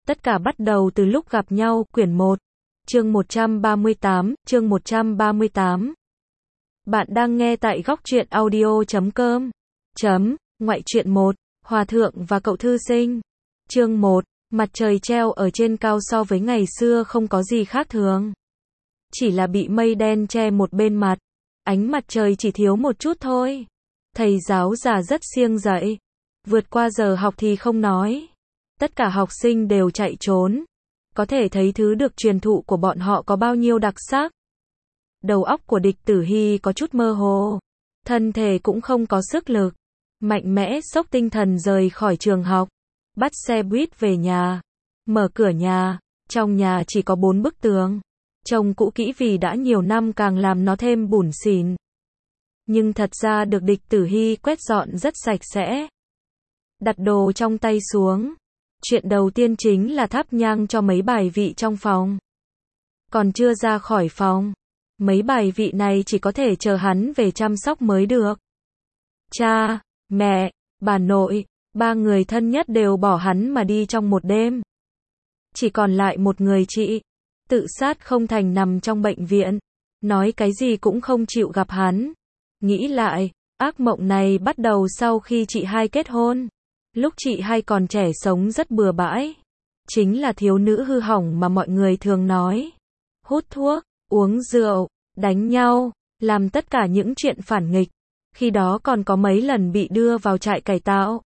Tất cả bắt đầu từ lúc gặp nhau, quyển 1, chương 138, chương 138. Bạn đang nghe tại góc truyện audio.com. Ngoại truyện 1, Hòa thượng và cậu thư sinh. Chương 1, mặt trời treo ở trên cao so với ngày xưa không có gì khác thường. Chỉ là bị mây đen che một bên mặt. Ánh mặt trời chỉ thiếu một chút thôi. Thầy giáo già rất siêng dậy. Vượt qua giờ học thì không nói. Tất cả học sinh đều chạy trốn. Có thể thấy thứ được truyền thụ của bọn họ có bao nhiêu đặc sắc. Đầu óc của Địch Tử Hy có chút mơ hồ. Thân thể cũng không có sức lực. Mạnh mẽ xốc tinh thần rời khỏi trường học. Bắt xe buýt về nhà. Mở cửa nhà. Trong nhà chỉ có 4 bức tường. Trông cũ kỹ vì đã nhiều năm càng làm nó thêm bủn xỉn. Nhưng thật ra được Địch Tử Hy quét dọn rất sạch sẽ. Đặt đồ trong tay xuống. Chuyện đầu tiên chính là thắp nhang cho mấy bài vị trong phòng. Còn chưa ra khỏi phòng, mấy bài vị này chỉ có thể chờ hắn về chăm sóc mới được. Cha, mẹ, bà nội, 3 người thân nhất đều bỏ hắn mà đi trong một đêm. Chỉ còn lại một người chị, tự sát không thành nằm trong bệnh viện, nói cái gì cũng không chịu gặp hắn. Nghĩ lại, ác mộng này bắt đầu sau khi chị hai kết hôn. Lúc chị hai còn trẻ sống rất bừa bãi. Chính là thiếu nữ hư hỏng mà mọi người thường nói. Hút thuốc, uống rượu, đánh nhau, làm tất cả những chuyện phản nghịch. Khi đó còn có mấy lần bị đưa vào trại cải tạo.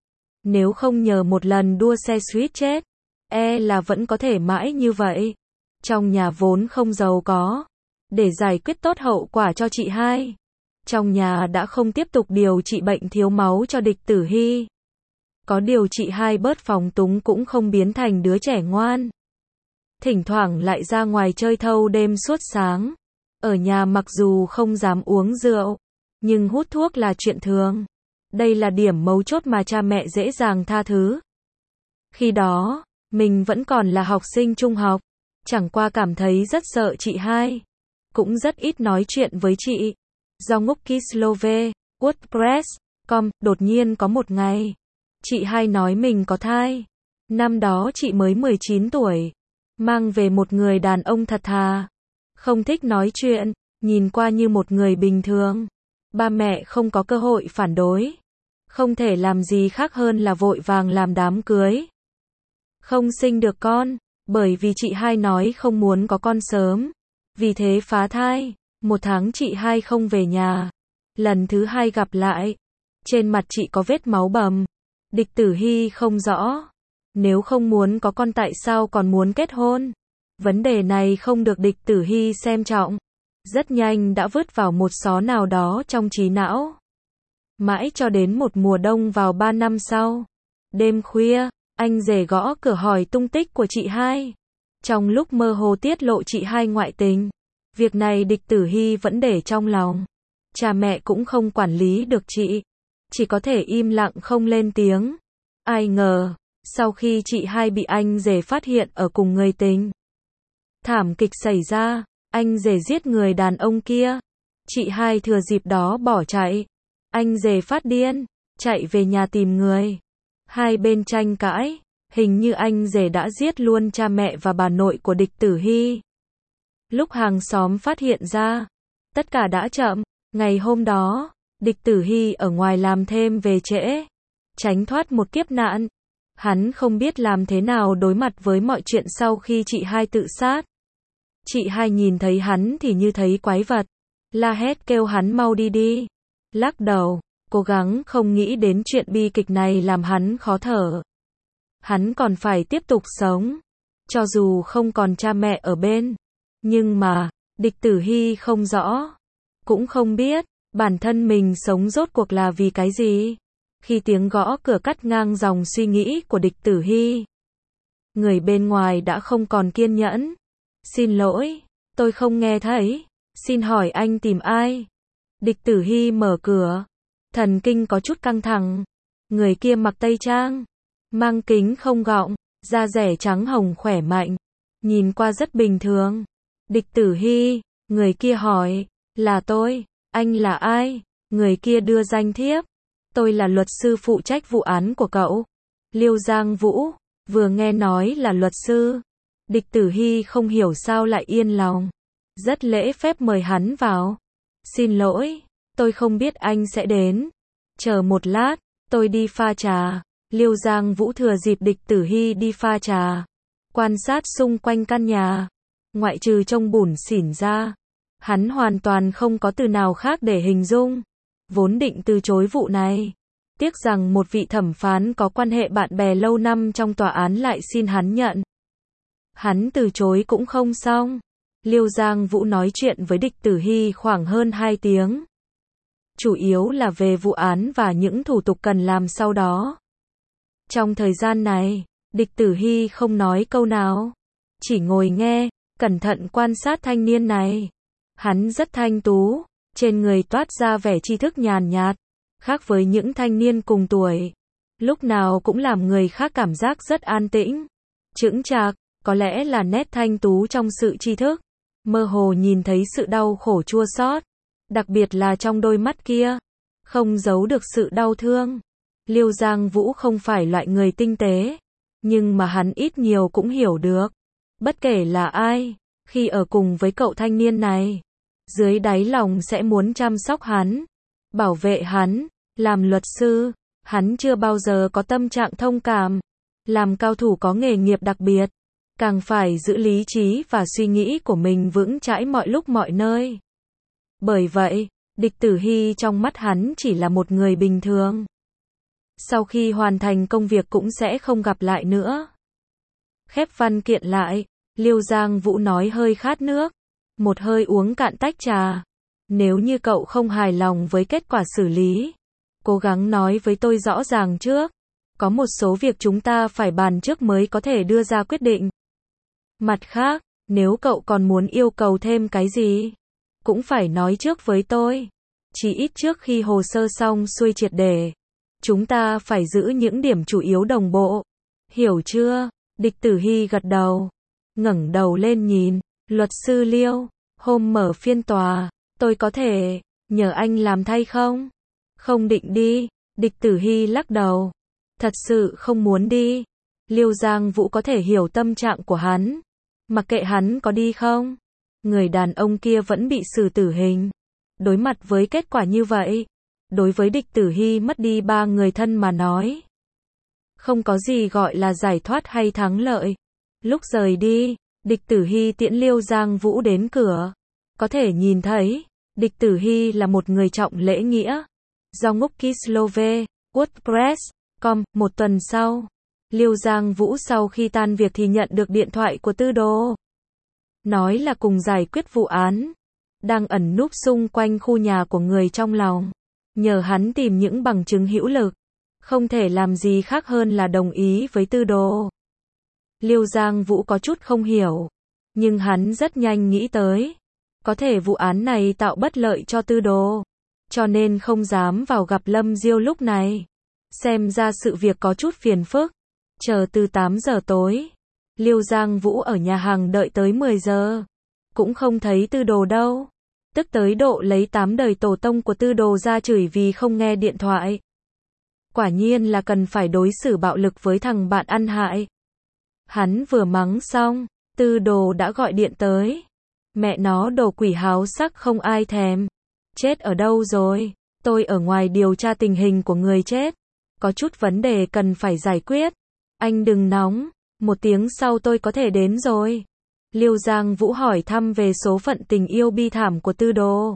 Nếu không nhờ một lần đua xe suýt chết, là vẫn có thể mãi như vậy. Trong nhà vốn không giàu có. Để giải quyết tốt hậu quả cho chị hai, trong nhà đã không tiếp tục điều trị bệnh thiếu máu cho Địch Tử Hy. Có điều chị hai bớt phóng túng cũng không biến thành đứa trẻ ngoan. Thỉnh thoảng lại ra ngoài chơi thâu đêm suốt sáng. Ở nhà mặc dù không dám uống rượu, nhưng hút thuốc là chuyện thường. Đây là điểm mấu chốt mà cha mẹ dễ dàng tha thứ. Khi đó, mình vẫn còn là học sinh trung học. Chẳng qua cảm thấy rất sợ chị hai. Cũng rất ít nói chuyện với chị. Do ngốc Kislove, WordPress.com, đột nhiên có một ngày. Chị hai nói mình có thai. Năm đó chị mới 19 tuổi. Mang về một người đàn ông thật thà. Không thích nói chuyện, nhìn qua như một người bình thường. Ba mẹ không có cơ hội phản đối. Không thể làm gì khác hơn là vội vàng làm đám cưới. Không sinh được con, bởi vì chị hai nói không muốn có con sớm. Vì thế phá thai. 1 tháng chị hai không về nhà. Lần thứ 2 gặp lại. Trên mặt chị có vết máu bầm. Địch Tử Hy không rõ. Nếu không muốn có con tại sao còn muốn kết hôn? Vấn đề này không được Địch Tử Hy xem trọng. Rất nhanh đã vứt vào một xó nào đó trong trí não. Mãi cho đến một mùa đông vào 3 năm sau. Đêm khuya, anh rể gõ cửa hỏi tung tích của chị hai. Trong lúc mơ hồ tiết lộ chị hai ngoại tình. Việc này Địch Tử Hy vẫn để trong lòng. Cha mẹ cũng không quản lý được chị. Chỉ có thể im lặng không lên tiếng. Ai ngờ, sau khi chị hai bị anh rể phát hiện ở cùng người tình. Thảm kịch xảy ra, anh rể giết người đàn ông kia. Chị hai thừa dịp đó bỏ chạy. Anh rể phát điên, chạy về nhà tìm người. Hai bên tranh cãi, hình như anh rể đã giết luôn cha mẹ và bà nội của Địch Tử Hy. Lúc hàng xóm phát hiện ra, tất cả đã chậm. Ngày hôm đó, Địch Tử Hy ở ngoài làm thêm về trễ, tránh thoát một kiếp nạn. Hắn không biết làm thế nào đối mặt với mọi chuyện sau khi chị hai tự sát. Chị hai nhìn thấy hắn thì như thấy quái vật, la hét kêu hắn mau đi đi. Lắc đầu, cố gắng không nghĩ đến chuyện bi kịch này làm hắn khó thở. Hắn còn phải tiếp tục sống, cho dù không còn cha mẹ ở bên. Nhưng mà, Địch Tử Hy không rõ, cũng không biết, bản thân mình sống rốt cuộc là vì cái gì. Khi tiếng gõ cửa cắt ngang dòng suy nghĩ của Địch Tử Hy. Người bên ngoài đã không còn kiên nhẫn. Xin lỗi, tôi không nghe thấy. Xin hỏi anh tìm ai? Địch Tử Hy mở cửa. Thần kinh có chút căng thẳng. Người kia mặc tây trang, mang kính không gọng, da dẻ trắng hồng khỏe mạnh. Nhìn qua rất bình thường. Địch Tử Hy, người kia hỏi, là tôi, anh là ai? Người kia đưa danh thiếp. Tôi là luật sư phụ trách vụ án của cậu, Liêu Giang Vũ. Vừa nghe nói là luật sư, Địch Tử Hy không hiểu sao lại yên lòng. Rất lễ phép mời hắn vào. Xin lỗi, tôi không biết anh sẽ đến. Chờ một lát, tôi đi pha trà. Liêu Giang Vũ thừa dịp Địch Tử Hy đi pha trà, quan sát xung quanh căn nhà. Ngoại trừ trông bủn xỉn ra, hắn hoàn toàn không có từ nào khác để hình dung. Vốn định từ chối vụ này, tiếc rằng một vị thẩm phán có quan hệ bạn bè lâu năm trong tòa án lại xin hắn nhận. Hắn từ chối cũng không xong. Liêu Giang Vũ nói chuyện với Địch Tử Hy khoảng hơn 2 tiếng. Chủ yếu là về vụ án và những thủ tục cần làm sau đó. Trong thời gian này, Địch Tử Hy không nói câu nào, chỉ ngồi nghe, cẩn thận quan sát thanh niên này. Hắn rất thanh tú, trên người toát ra vẻ tri thức nhàn nhạt, khác với những thanh niên cùng tuổi. Lúc nào cũng làm người khác cảm giác rất an tĩnh, chững chạc, có lẽ là nét thanh tú trong sự tri thức. Mơ hồ nhìn thấy sự đau khổ chua xót, đặc biệt là trong đôi mắt kia, không giấu được sự đau thương. Liêu Giang Vũ không phải loại người tinh tế, nhưng mà hắn ít nhiều cũng hiểu được. Bất kể là ai, khi ở cùng với cậu thanh niên này, dưới đáy lòng sẽ muốn chăm sóc hắn, bảo vệ hắn. Làm luật sư, hắn chưa bao giờ có tâm trạng thông cảm. Làm cao thủ có nghề nghiệp đặc biệt, càng phải giữ lý trí và suy nghĩ của mình vững chãi mọi lúc mọi nơi. Bởi vậy, Địch Tử Hy trong mắt hắn chỉ là một người bình thường. Sau khi hoàn thành công việc cũng sẽ không gặp lại nữa. Khép văn kiện lại, Liêu Giang Vũ nói hơi khát nước. Một hơi uống cạn tách trà. Nếu như cậu không hài lòng với kết quả xử lý, cố gắng nói với tôi rõ ràng trước. Có một số việc chúng ta phải bàn trước mới có thể đưa ra quyết định. Mặt khác, nếu cậu còn muốn yêu cầu thêm cái gì, cũng phải nói trước với tôi. Chỉ ít trước khi hồ sơ xong xuôi triệt để, chúng ta phải giữ những điểm chủ yếu đồng bộ. Hiểu chưa? Địch Tử Hy gật đầu, ngẩng đầu lên nhìn. Luật sư Liêu, hôm mở phiên tòa, tôi có thể nhờ anh làm thay không? Không định đi. Địch Tử Hy lắc đầu. Thật sự không muốn đi. Liêu Giang Vũ có thể hiểu tâm trạng của hắn. Mặc kệ hắn có đi không, người đàn ông kia vẫn bị xử tử hình. Đối mặt với kết quả như vậy, đối với Địch Tử Hy mất đi 3 người thân mà nói, không có gì gọi là giải thoát hay thắng lợi. Lúc rời đi, Địch Tử Hy tiễn Liêu Giang Vũ đến cửa. Có thể nhìn thấy, Địch Tử Hy là một người trọng lễ nghĩa. Do ngốc Kislove, WordPress.com. Một tuần sau, Liêu Giang Vũ sau khi tan việc thì nhận được điện thoại của Tư Đồ. Nói là cùng giải quyết vụ án, đang ẩn núp xung quanh khu nhà của người trong lòng, nhờ hắn tìm những bằng chứng hữu lực. Không thể làm gì khác hơn là đồng ý với Tư Đồ. Liêu Giang Vũ có chút không hiểu, nhưng hắn rất nhanh nghĩ tới, có thể vụ án này tạo bất lợi cho Tư Đồ, cho nên không dám vào gặp Lâm Diêu lúc này. Xem ra sự việc có chút phiền phức. Chờ từ 8 giờ tối, Liêu Giang Vũ ở nhà hàng đợi tới 10 giờ, cũng không thấy Tư Đồ đâu. Tức tới độ lấy 8 đời tổ tông của Tư Đồ ra chửi vì không nghe điện thoại. Quả nhiên là cần phải đối xử bạo lực với thằng bạn ăn hại. Hắn vừa mắng xong, Tư Đồ đã gọi điện tới. Mẹ nó đồ quỷ háo sắc không ai thèm. Chết ở đâu rồi? Tôi ở ngoài điều tra tình hình của người chết. Có chút vấn đề cần phải giải quyết. Anh đừng nóng, 1 tiếng sau tôi có thể đến rồi. Liêu Giang Vũ hỏi thăm về số phận tình yêu bi thảm của Tư Đồ.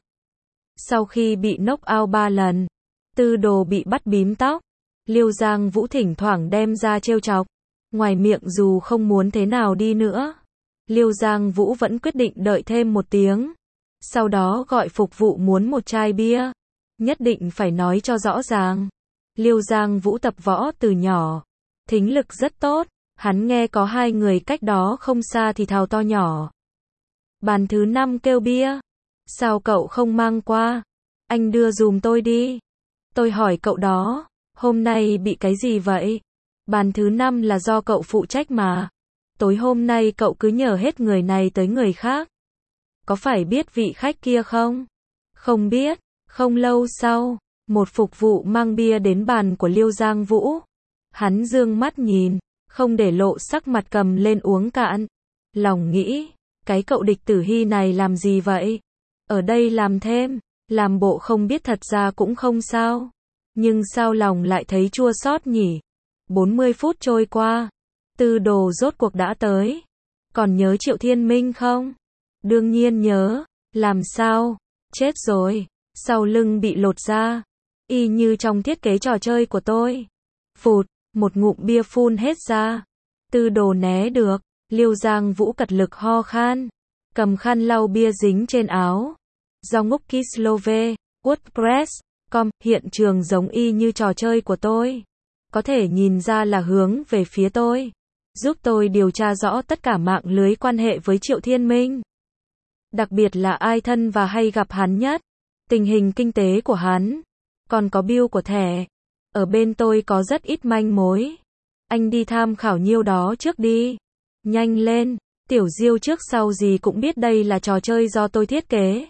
Sau khi bị knock out 3 lần, Tư Đồ bị bắt bím tóc. Liêu Giang Vũ thỉnh thoảng đem ra trêu chọc. Ngoài miệng dù không muốn thế nào đi nữa, Liêu Giang Vũ vẫn quyết định đợi thêm 1 tiếng. Sau đó gọi phục vụ muốn một chai bia. Nhất định phải nói cho rõ ràng. Liêu Giang Vũ tập võ từ nhỏ, thính lực rất tốt. Hắn nghe có 2 người cách đó không xa thì thào to nhỏ. Bàn thứ 5 kêu bia. Sao cậu không mang qua? Anh đưa dùm tôi đi. Tôi hỏi cậu đó, hôm nay bị cái gì vậy? Bàn thứ 5 là do cậu phụ trách mà. Tối hôm nay cậu cứ nhờ hết người này tới người khác. Có phải biết vị khách kia không? Không biết. Không lâu sau, một phục vụ mang bia đến bàn của Liêu Giang Vũ. Hắn dương mắt nhìn, không để lộ sắc mặt cầm lên uống cạn. Lòng nghĩ, cái cậu Địch Tử Hy này làm gì vậy? Ở đây làm thêm, làm bộ không biết thật ra cũng không sao. Nhưng sao lòng lại thấy chua xót nhỉ? 40 phút trôi qua, Tư Đồ rốt cuộc đã tới. Còn nhớ Triệu Thiên Minh không? Đương nhiên nhớ, làm sao? Chết rồi, sau lưng bị lột ra, y như trong thiết kế trò chơi của tôi. Phụt, một ngụm bia phun hết ra. Tư Đồ né được, Liêu Giang Vũ cật lực ho khan, cầm khăn lau bia dính trên áo. Do ngốc Kislove, WordPress.com, hiện trường giống y như trò chơi của tôi. Có thể nhìn ra là hướng về phía tôi. Giúp tôi điều tra rõ tất cả mạng lưới quan hệ với Triệu Thiên Minh. Đặc biệt là ai thân và hay gặp hắn nhất. Tình hình kinh tế của hắn. Còn có bill của thẻ. Ở bên tôi có rất ít manh mối. Anh đi tham khảo nhiêu đó trước đi. Nhanh lên, Tiểu Diêu trước sau gì cũng biết đây là trò chơi do tôi thiết kế.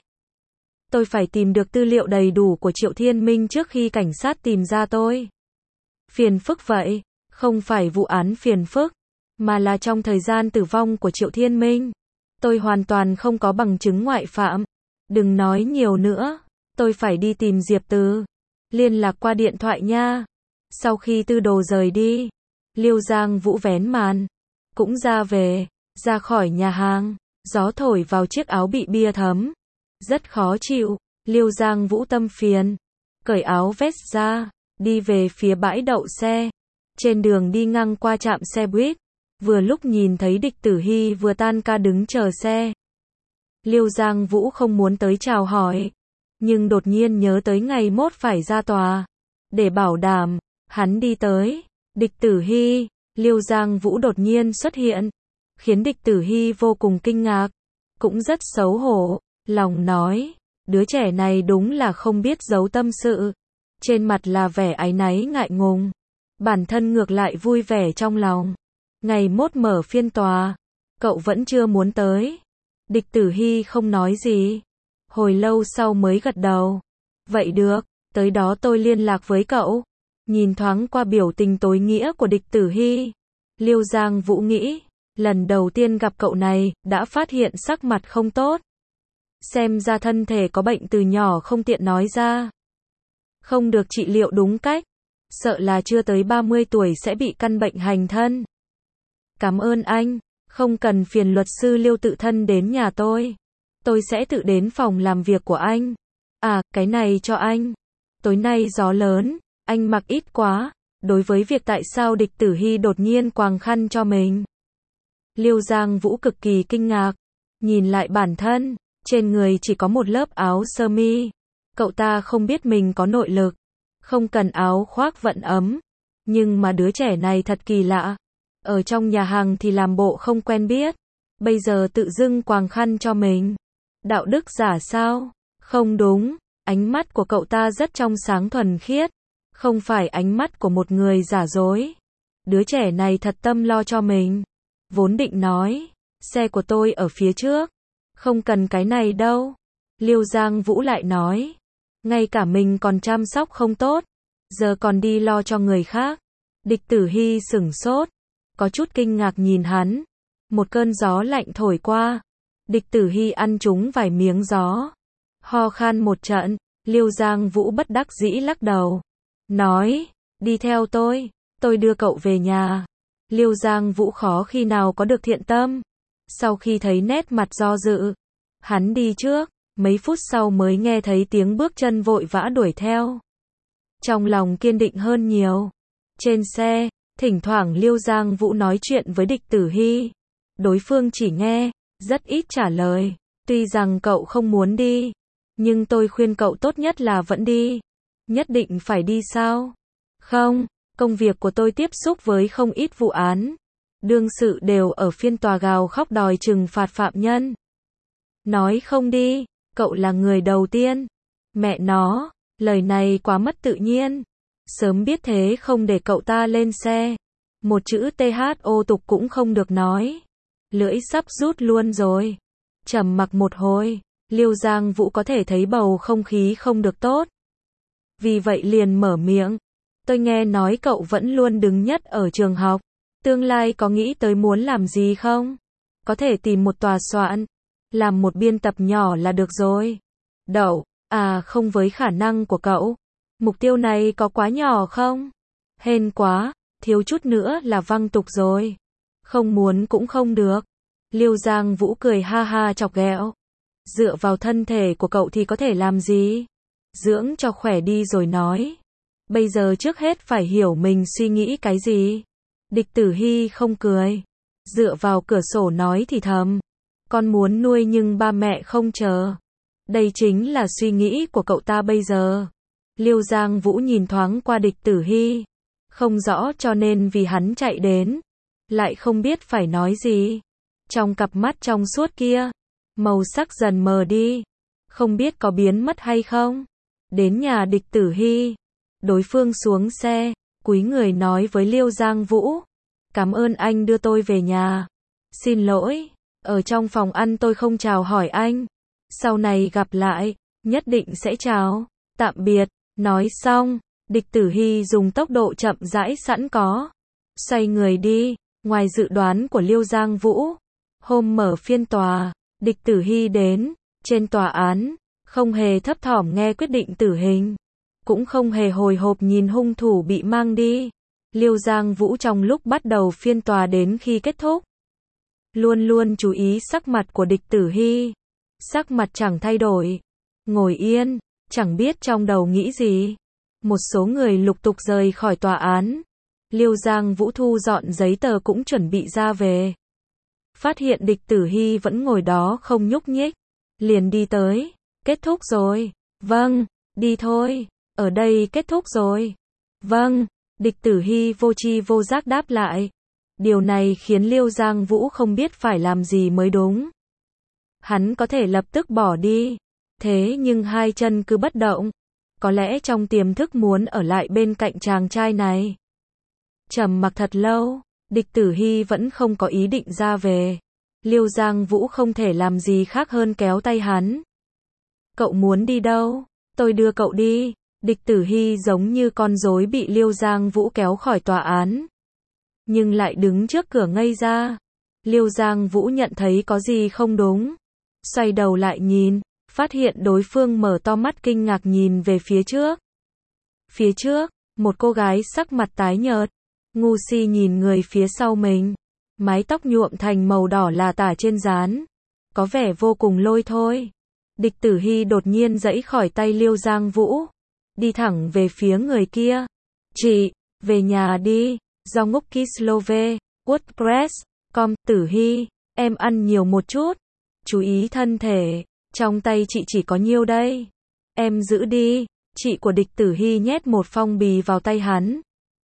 Tôi phải tìm được tư liệu đầy đủ của Triệu Thiên Minh trước khi cảnh sát tìm ra tôi. Phiền phức vậy, không phải vụ án phiền phức, mà là trong thời gian tử vong của Triệu Thiên Minh. Tôi hoàn toàn không có bằng chứng ngoại phạm. Đừng nói nhiều nữa, tôi phải đi tìm Diệp Từ. Liên lạc qua điện thoại nha. Sau khi Tư Đồ rời đi, Liêu Giang Vũ vén màn, cũng ra về, ra khỏi nhà hàng, gió thổi vào chiếc áo bị bia thấm. Rất khó chịu, Liêu Giang Vũ tâm phiền, cởi áo vest ra, đi về phía bãi đậu xe. Trên đường đi ngang qua trạm xe buýt, vừa lúc nhìn thấy Địch Tử Hy vừa tan ca đứng chờ xe. Liêu Giang Vũ không muốn tới chào hỏi, nhưng đột nhiên nhớ tới ngày mốt phải ra tòa. Để bảo đảm, hắn đi tới. Địch Tử Hy, Liêu Giang Vũ đột nhiên xuất hiện, khiến Địch Tử Hy vô cùng kinh ngạc, cũng rất xấu hổ, lòng nói, đứa trẻ này đúng là không biết giấu tâm sự. Trên mặt là vẻ áy náy ngại ngùng, bản thân ngược lại vui vẻ trong lòng. Ngày mốt mở phiên tòa, cậu vẫn chưa muốn tới. Địch Tử Hy không nói gì, hồi lâu sau mới gật đầu. Vậy được, tới đó tôi liên lạc với cậu. Nhìn thoáng qua biểu tình tối nghĩa của Địch Tử Hy, Liêu Giang Vũ nghĩ, lần đầu tiên gặp cậu này, đã phát hiện sắc mặt không tốt. Xem ra thân thể có bệnh từ nhỏ không tiện nói ra. Không được trị liệu đúng cách, sợ là chưa tới 30 tuổi sẽ bị căn bệnh hành thân. Cảm ơn anh, không cần phiền luật sư Liêu tự thân đến nhà tôi sẽ tự đến phòng làm việc của anh. À, cái này cho anh. Tối nay gió lớn, anh mặc ít quá. Đối với việc tại sao Địch Tử Hy đột nhiên quàng khăn cho mình, Liêu Giang Vũ cực kỳ kinh ngạc. Nhìn lại bản thân, trên người chỉ có một lớp áo sơ mi. Cậu ta không biết mình có nội lực, không cần áo khoác vận ấm. Nhưng mà đứa trẻ này thật kỳ lạ. Ở trong nhà hàng thì làm bộ không quen biết, bây giờ tự dưng quàng khăn cho mình. Đạo đức giả sao? Không đúng, ánh mắt của cậu ta rất trong sáng thuần khiết, không phải ánh mắt của một người giả dối. Đứa trẻ này thật tâm lo cho mình. Vốn định nói, xe của tôi ở phía trước, không cần cái này đâu. Liêu Giang Vũ lại nói, ngay cả mình còn chăm sóc không tốt, giờ còn đi lo cho người khác. Địch Tử Hy sửng sốt, có chút kinh ngạc nhìn hắn. Một cơn gió lạnh thổi qua, Địch Tử Hy ăn trúng vài miếng gió, ho khan một trận. Liêu Giang Vũ bất đắc dĩ lắc đầu, nói, đi theo tôi đưa cậu về nhà. Liêu Giang Vũ khó khi nào có được thiện tâm. Sau khi thấy nét mặt do dự, hắn đi trước, mấy phút sau mới nghe thấy tiếng bước chân vội vã đuổi theo. Trong lòng kiên định hơn nhiều. Trên xe, thỉnh thoảng Liêu Giang Vũ nói chuyện với Địch Tử Hy. Đối phương chỉ nghe, rất ít trả lời. Tuy rằng cậu không muốn đi, nhưng tôi khuyên cậu tốt nhất là vẫn đi. Nhất định phải đi sao? Không, công việc của tôi tiếp xúc với không ít vụ án. Đương sự đều ở phiên tòa gào khóc đòi trừng phạt phạm nhân. Nói không đi, cậu là người đầu tiên. Mẹ nó, lời này quá mất tự nhiên. Sớm biết thế không để cậu ta lên xe. Một chữ THO tục cũng không được nói. Lưỡi sắp rút luôn rồi. Trầm mặc một hồi, Liêu Giang Vũ có thể thấy bầu không khí không được tốt. Vì vậy liền mở miệng. Tôi nghe nói cậu vẫn luôn đứng nhất ở trường học. Tương lai có nghĩ tới muốn làm gì không? Có thể tìm một tòa soạn, làm một biên tập nhỏ là được rồi. Đậu, à không với khả năng của cậu. Mục tiêu này có quá nhỏ không? Hên quá, thiếu chút nữa là văng tục rồi. Không muốn cũng không được. Liêu Giang Vũ cười ha ha chọc ghẹo. Dựa vào thân thể của cậu thì có thể làm gì? Dưỡng cho khỏe đi rồi nói. Bây giờ trước hết phải hiểu mình suy nghĩ cái gì. Địch Tử Hy không cười. Dựa vào cửa sổ nói thì thầm. Con muốn nuôi nhưng ba mẹ không chờ. Đây chính là suy nghĩ của cậu ta bây giờ. Liêu Giang Vũ nhìn thoáng qua Địch Tử Hy. Không rõ cho nên vì hắn chạy đến. Lại không biết phải nói gì. Trong cặp mắt trong suốt kia. Màu sắc dần mờ đi. Không biết có biến mất hay không. Đến nhà Địch Tử Hy. Đối phương xuống xe. Cúi người nói với Liêu Giang Vũ. Cảm ơn anh đưa tôi về nhà. Xin lỗi. Ở trong phòng ăn tôi không chào hỏi anh. Sau này gặp lại. Nhất định sẽ chào. Tạm biệt. Nói xong. Địch Tử Hy dùng tốc độ chậm rãi sẵn có. Xoay người đi. Ngoài dự đoán của Liêu Giang Vũ. Hôm mở phiên tòa. Địch Tử Hy đến. Trên tòa án. Không hề thấp thỏm nghe quyết định tử hình. Cũng không hề hồi hộp nhìn hung thủ bị mang đi. Liêu Giang Vũ trong lúc bắt đầu phiên tòa đến khi kết thúc. Luôn luôn chú ý sắc mặt của Địch Tử Hy. Sắc mặt chẳng thay đổi. Ngồi yên. Chẳng biết trong đầu nghĩ gì. Một số người lục tục rời khỏi tòa án. Liêu Giang Vũ thu dọn giấy tờ cũng chuẩn bị ra về. Phát hiện Địch Tử Hy vẫn ngồi đó không nhúc nhích. Liền đi tới. Kết thúc rồi. Vâng, đi thôi. Ở đây kết thúc rồi. Vâng, Địch Tử Hy vô tri vô giác đáp lại. Điều này khiến Liêu Giang Vũ không biết phải làm gì mới đúng. Hắn có thể lập tức bỏ đi. Thế nhưng hai chân cứ bất động. Có lẽ trong tiềm thức muốn ở lại bên cạnh chàng trai này. Trầm mặc thật lâu. Địch Tử Hy vẫn không có ý định ra về. Liêu Giang Vũ không thể làm gì khác hơn kéo tay hắn. Cậu muốn đi đâu? Tôi đưa cậu đi. Địch Tử Hy giống như con rối bị Liêu Giang Vũ kéo khỏi tòa án. Nhưng lại đứng trước cửa ngây ra. Liêu Giang Vũ nhận thấy có gì không đúng. Xoay đầu lại nhìn. Phát hiện đối phương mở to mắt kinh ngạc nhìn về phía trước. Phía trước, một cô gái sắc mặt tái nhợt. Ngu si nhìn người phía sau mình. Mái tóc nhuộm thành màu đỏ là tả trên trán. Có vẻ vô cùng lôi thôi. Địch Tử Hy đột nhiên giãy khỏi tay Liêu Giang Vũ. Đi thẳng về phía người kia. Chị, về nhà đi. Do ngốc Kislove, WordPress.com, Tử Hy, em ăn nhiều một chút. Chú ý thân thể. Trong tay chị chỉ có nhiêu đây? Em giữ đi. Chị của Địch Tử Hy nhét một phong bì vào tay hắn.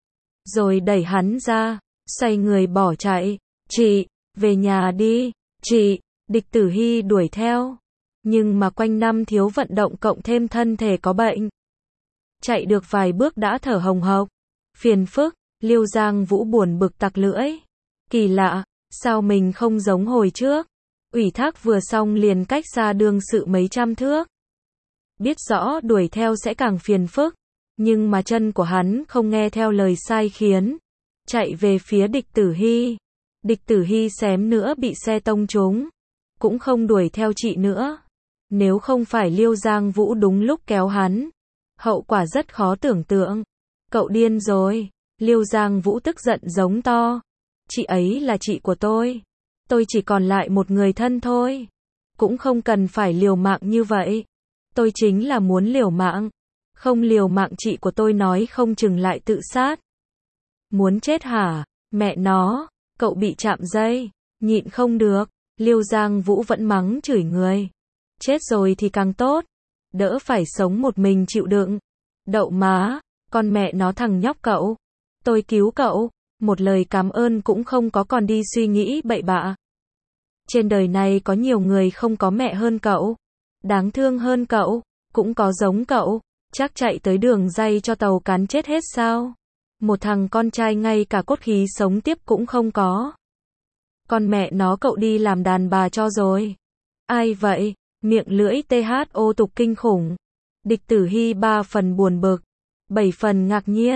Rồi đẩy hắn ra. Xoay người bỏ chạy. Chị, về nhà đi. Chị, Địch Tử Hy đuổi theo. Nhưng mà quanh năm thiếu vận động cộng thêm thân thể có bệnh. Chạy được vài bước đã thở hồng hộc. Phiền phức. Liêu Giang Vũ buồn bực tặc lưỡi. Kỳ lạ, sao mình không giống hồi trước? Ủy thác vừa xong liền cách xa đương sự mấy trăm thước. Biết rõ đuổi theo sẽ càng phiền phức. Nhưng mà chân của hắn không nghe theo lời sai khiến. Chạy về phía Địch Tử Hy. Địch Tử Hy xém nữa bị xe tông trúng. Cũng không đuổi theo chị nữa. Nếu không phải Liêu Giang Vũ đúng lúc kéo hắn. Hậu quả rất khó tưởng tượng. Cậu điên rồi. Liêu Giang Vũ tức giận giống to. Chị ấy là chị của tôi. Tôi chỉ còn lại một người thân thôi. Cũng không cần phải liều mạng như vậy. Tôi chính là muốn liều mạng. Không liều mạng chị của tôi nói không chừng lại tự sát. Muốn chết hả? Mẹ nó, cậu bị chạm dây. Nhịn không được. Liêu Giang Vũ vẫn mắng chửi người. Chết rồi thì càng tốt. Đỡ phải sống một mình chịu đựng. Đậu má, con mẹ nó thằng nhóc cậu. Tôi cứu cậu. Một lời cảm ơn cũng không có còn đi suy nghĩ bậy bạ. Trên đời này có nhiều người không có mẹ hơn cậu. Đáng thương hơn cậu. Cũng có giống cậu. Chắc chạy tới đường ray cho tàu cán chết hết sao? Một thằng con trai ngay cả cốt khí sống tiếp cũng không có. Con mẹ nó cậu đi làm đàn bà cho rồi. Ai vậy? Miệng lưỡi THO tục kinh khủng. Địch Tử Hy 3 phần buồn bực. 7 phần ngạc nhiên.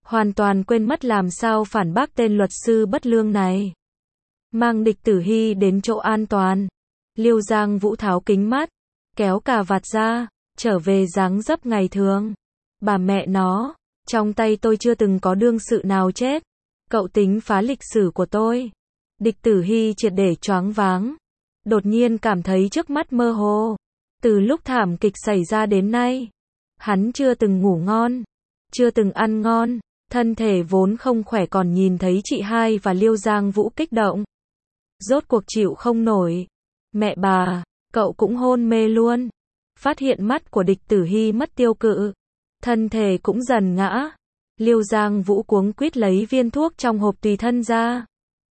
hoàn toàn quên mất làm sao phản bác tên luật sư bất lương này. Mang Địch Tử Hy đến chỗ an toàn. Liêu Giang Vũ tháo kính mắt, kéo cà vạt ra, trở về dáng dấp ngày thường. Bà mẹ nó, trong tay tôi chưa từng có đương sự nào chết. Cậu tính phá lịch sử của tôi. Địch Tử Hy triệt để choáng váng. Đột nhiên cảm thấy trước mắt mơ hồ. Từ lúc thảm kịch xảy ra đến nay, hắn chưa từng ngủ ngon, chưa từng ăn ngon, thân thể vốn không khỏe còn nhìn thấy chị hai và Liêu Giang Vũ kích động. Rốt cuộc chịu không nổi. Mẹ bà, cậu cũng hôn mê luôn. Phát hiện mắt của Địch Tử Hy mất tiêu cự, thân thể cũng dần ngã. Liêu Giang Vũ cuống quýt lấy viên thuốc trong hộp tùy thân ra,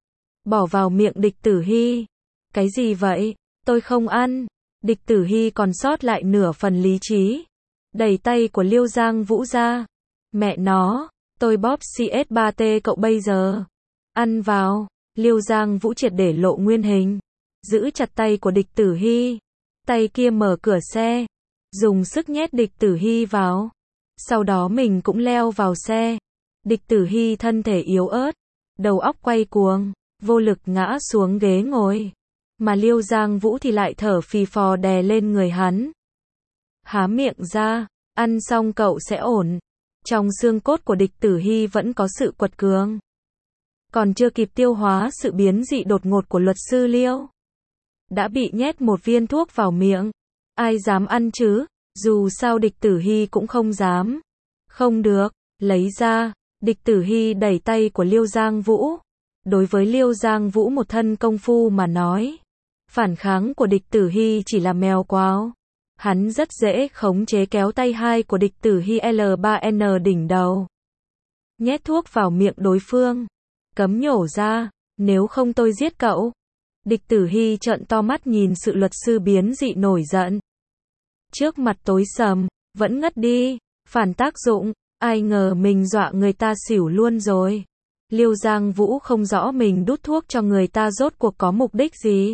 bỏ vào miệng Địch Tử Hy. Cái gì vậy? Tôi không ăn. Địch Tử Hy còn sót lại nửa phần lý trí, đẩy tay của Liêu Giang Vũ ra. Mẹ nó, tôi bóp CS3T cậu bây giờ. Ăn vào. Liêu Giang Vũ triệt để lộ nguyên hình, giữ chặt tay của Địch Tử Hy. Tay kia mở cửa xe, dùng sức nhét Địch Tử Hy vào. Sau đó mình cũng leo vào xe. Địch Tử Hy thân thể yếu ớt, đầu óc quay cuồng, vô lực ngã xuống ghế ngồi. Mà Liêu Giang Vũ thì lại thở phì phò đè lên người hắn. Há miệng ra, ăn xong cậu sẽ ổn. Trong xương cốt của Địch Tử Hy vẫn có sự quật cường. Còn chưa kịp tiêu hóa sự biến dị đột ngột của luật sư Liêu, đã bị nhét một viên thuốc vào miệng. Ai dám ăn chứ? Dù sao Địch Tử Hy cũng không dám. Không được, lấy ra. Địch Tử Hy đẩy tay của Liêu Giang Vũ. Đối với Liêu Giang Vũ một thân công phu mà nói, phản kháng của Địch Tử Hy chỉ là mèo quào. Hắn rất dễ khống chế kéo tay hai của Địch Tử Hy L3N đỉnh đầu, nhét thuốc vào miệng đối phương. Cấm nhổ ra, nếu không tôi giết cậu. Địch Tử Hy trợn to mắt nhìn sự luật sư biến dị nổi giận. Trước mặt tối sầm, vẫn ngất đi, phản tác dụng, ai ngờ mình dọa người ta xỉu luôn rồi. Liêu Giang Vũ không rõ mình đút thuốc cho người ta rốt cuộc có mục đích gì.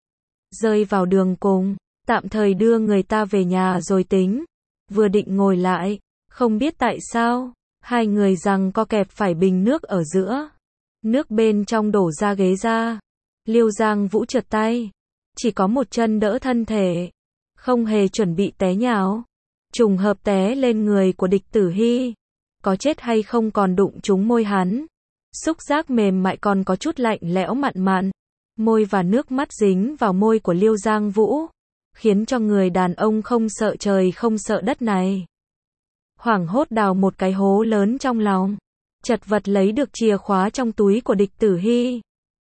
Rơi vào đường cùng, tạm thời đưa người ta về nhà rồi tính. Vừa định ngồi lại, không biết tại sao, hai người giằng co kẹp phải bình nước ở giữa. Nước bên trong đổ ra ghế ra. Liêu Giang Vũ trượt tay, chỉ có một chân đỡ thân thể, không hề chuẩn bị té nhào. Trùng hợp té lên người của Địch Tử Hy. Có chết hay không còn đụng trúng môi hắn. Xúc giác mềm mại còn có chút lạnh lẽo mặn mặn. Môi và nước mắt dính vào môi của Liêu Giang Vũ, khiến cho người đàn ông không sợ trời không sợ đất này hoảng hốt đào một cái hố lớn trong lòng, chật vật lấy được chìa khóa trong túi của Địch Tử Hy.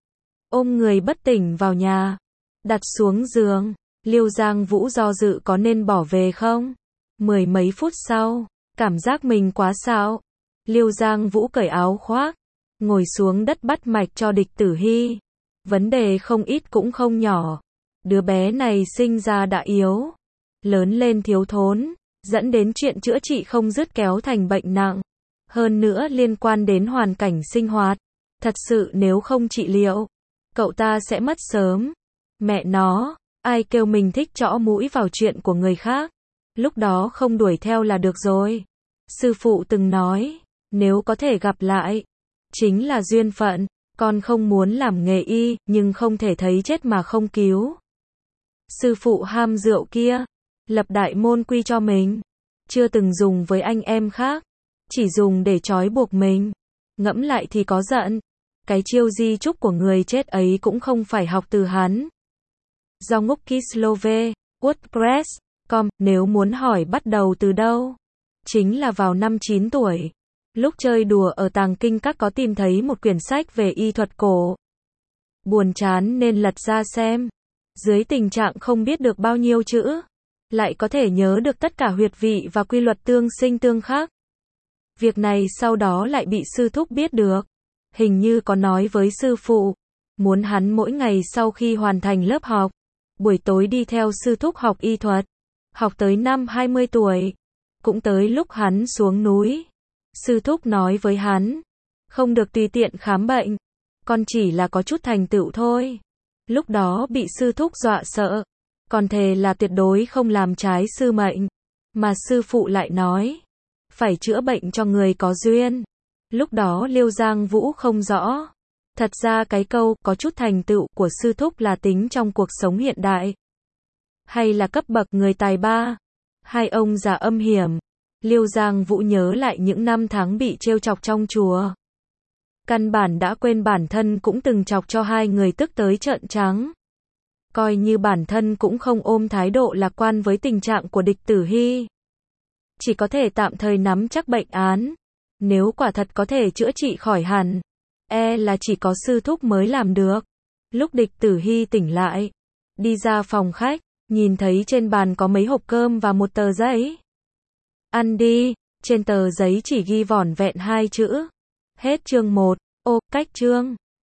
Ôm người bất tỉnh vào nhà, đặt xuống giường. Liêu Giang Vũ do dự có nên bỏ về không. Mười mấy phút sau, cảm giác mình quá xạo, Liêu Giang Vũ cởi áo khoác, ngồi xuống đất bắt mạch cho Địch Tử Hy. Vấn đề không ít cũng không nhỏ. Đứa bé này sinh ra đã yếu, lớn lên thiếu thốn, dẫn đến chuyện chữa trị không dứt kéo thành bệnh nặng. Hơn nữa liên quan đến hoàn cảnh sinh hoạt. Thật sự nếu không trị liệu, cậu ta sẽ mất sớm. Mẹ nó, ai kêu mình thích chõ mũi vào chuyện của người khác. Lúc đó không đuổi theo là được rồi. Sư phụ từng nói, nếu có thể gặp lại, chính là duyên phận. Con không muốn làm nghề y, nhưng không thể thấy chết mà không cứu. Sư phụ ham rượu kia, lập đại môn quy cho mình. Chưa từng dùng với anh em khác, chỉ dùng để trói buộc mình. Ngẫm lại thì có giận. Cái chiêu di chúc của người chết ấy cũng không phải học từ hắn. Do ngốc Kislove, WordPress.com, nếu muốn hỏi bắt đầu từ đâu, chính là vào năm 9 tuổi. Lúc chơi đùa ở tàng kinh các có tìm thấy một quyển sách về y thuật cổ. Buồn chán nên lật ra xem. Dưới tình trạng không biết được bao nhiêu chữ, lại có thể nhớ được tất cả huyệt vị và quy luật tương sinh tương khắc. Việc này sau đó lại bị sư thúc biết được. Hình như có nói với sư phụ, muốn hắn mỗi ngày sau khi hoàn thành lớp học, buổi tối đi theo sư thúc học y thuật. Học tới năm 20 tuổi, cũng tới lúc hắn xuống núi. Sư thúc nói với hắn, không được tùy tiện khám bệnh, con chỉ là có chút thành tựu thôi. Lúc đó bị sư thúc dọa sợ, còn thề là tuyệt đối không làm trái sư mệnh. Mà sư phụ lại nói, phải chữa bệnh cho người có duyên. Lúc đó Liêu Giang Vũ không rõ. Thật ra cái câu, có chút thành tựu, của sư thúc là tính trong cuộc sống hiện đại. Hay là cấp bậc người tài ba. Hai ông già âm hiểm. Liêu Giang Vũ nhớ lại những năm tháng bị trêu chọc trong chùa. Căn bản đã quên bản thân cũng từng chọc cho hai người tức tới trợn trắng. Coi như bản thân cũng không ôm thái độ lạc quan với tình trạng của địch Tử Hy. Chỉ có thể tạm thời nắm chắc bệnh án. Nếu quả thật có thể chữa trị khỏi hẳn, là chỉ có sư thúc mới làm được. Lúc địch Tử Hy tỉnh lại, đi ra phòng khách, nhìn thấy trên bàn có mấy hộp cơm và một tờ giấy. Ăn đi, trên tờ giấy chỉ ghi vỏn vẹn 2 chữ. Hết chương 1. Ô, cách chương.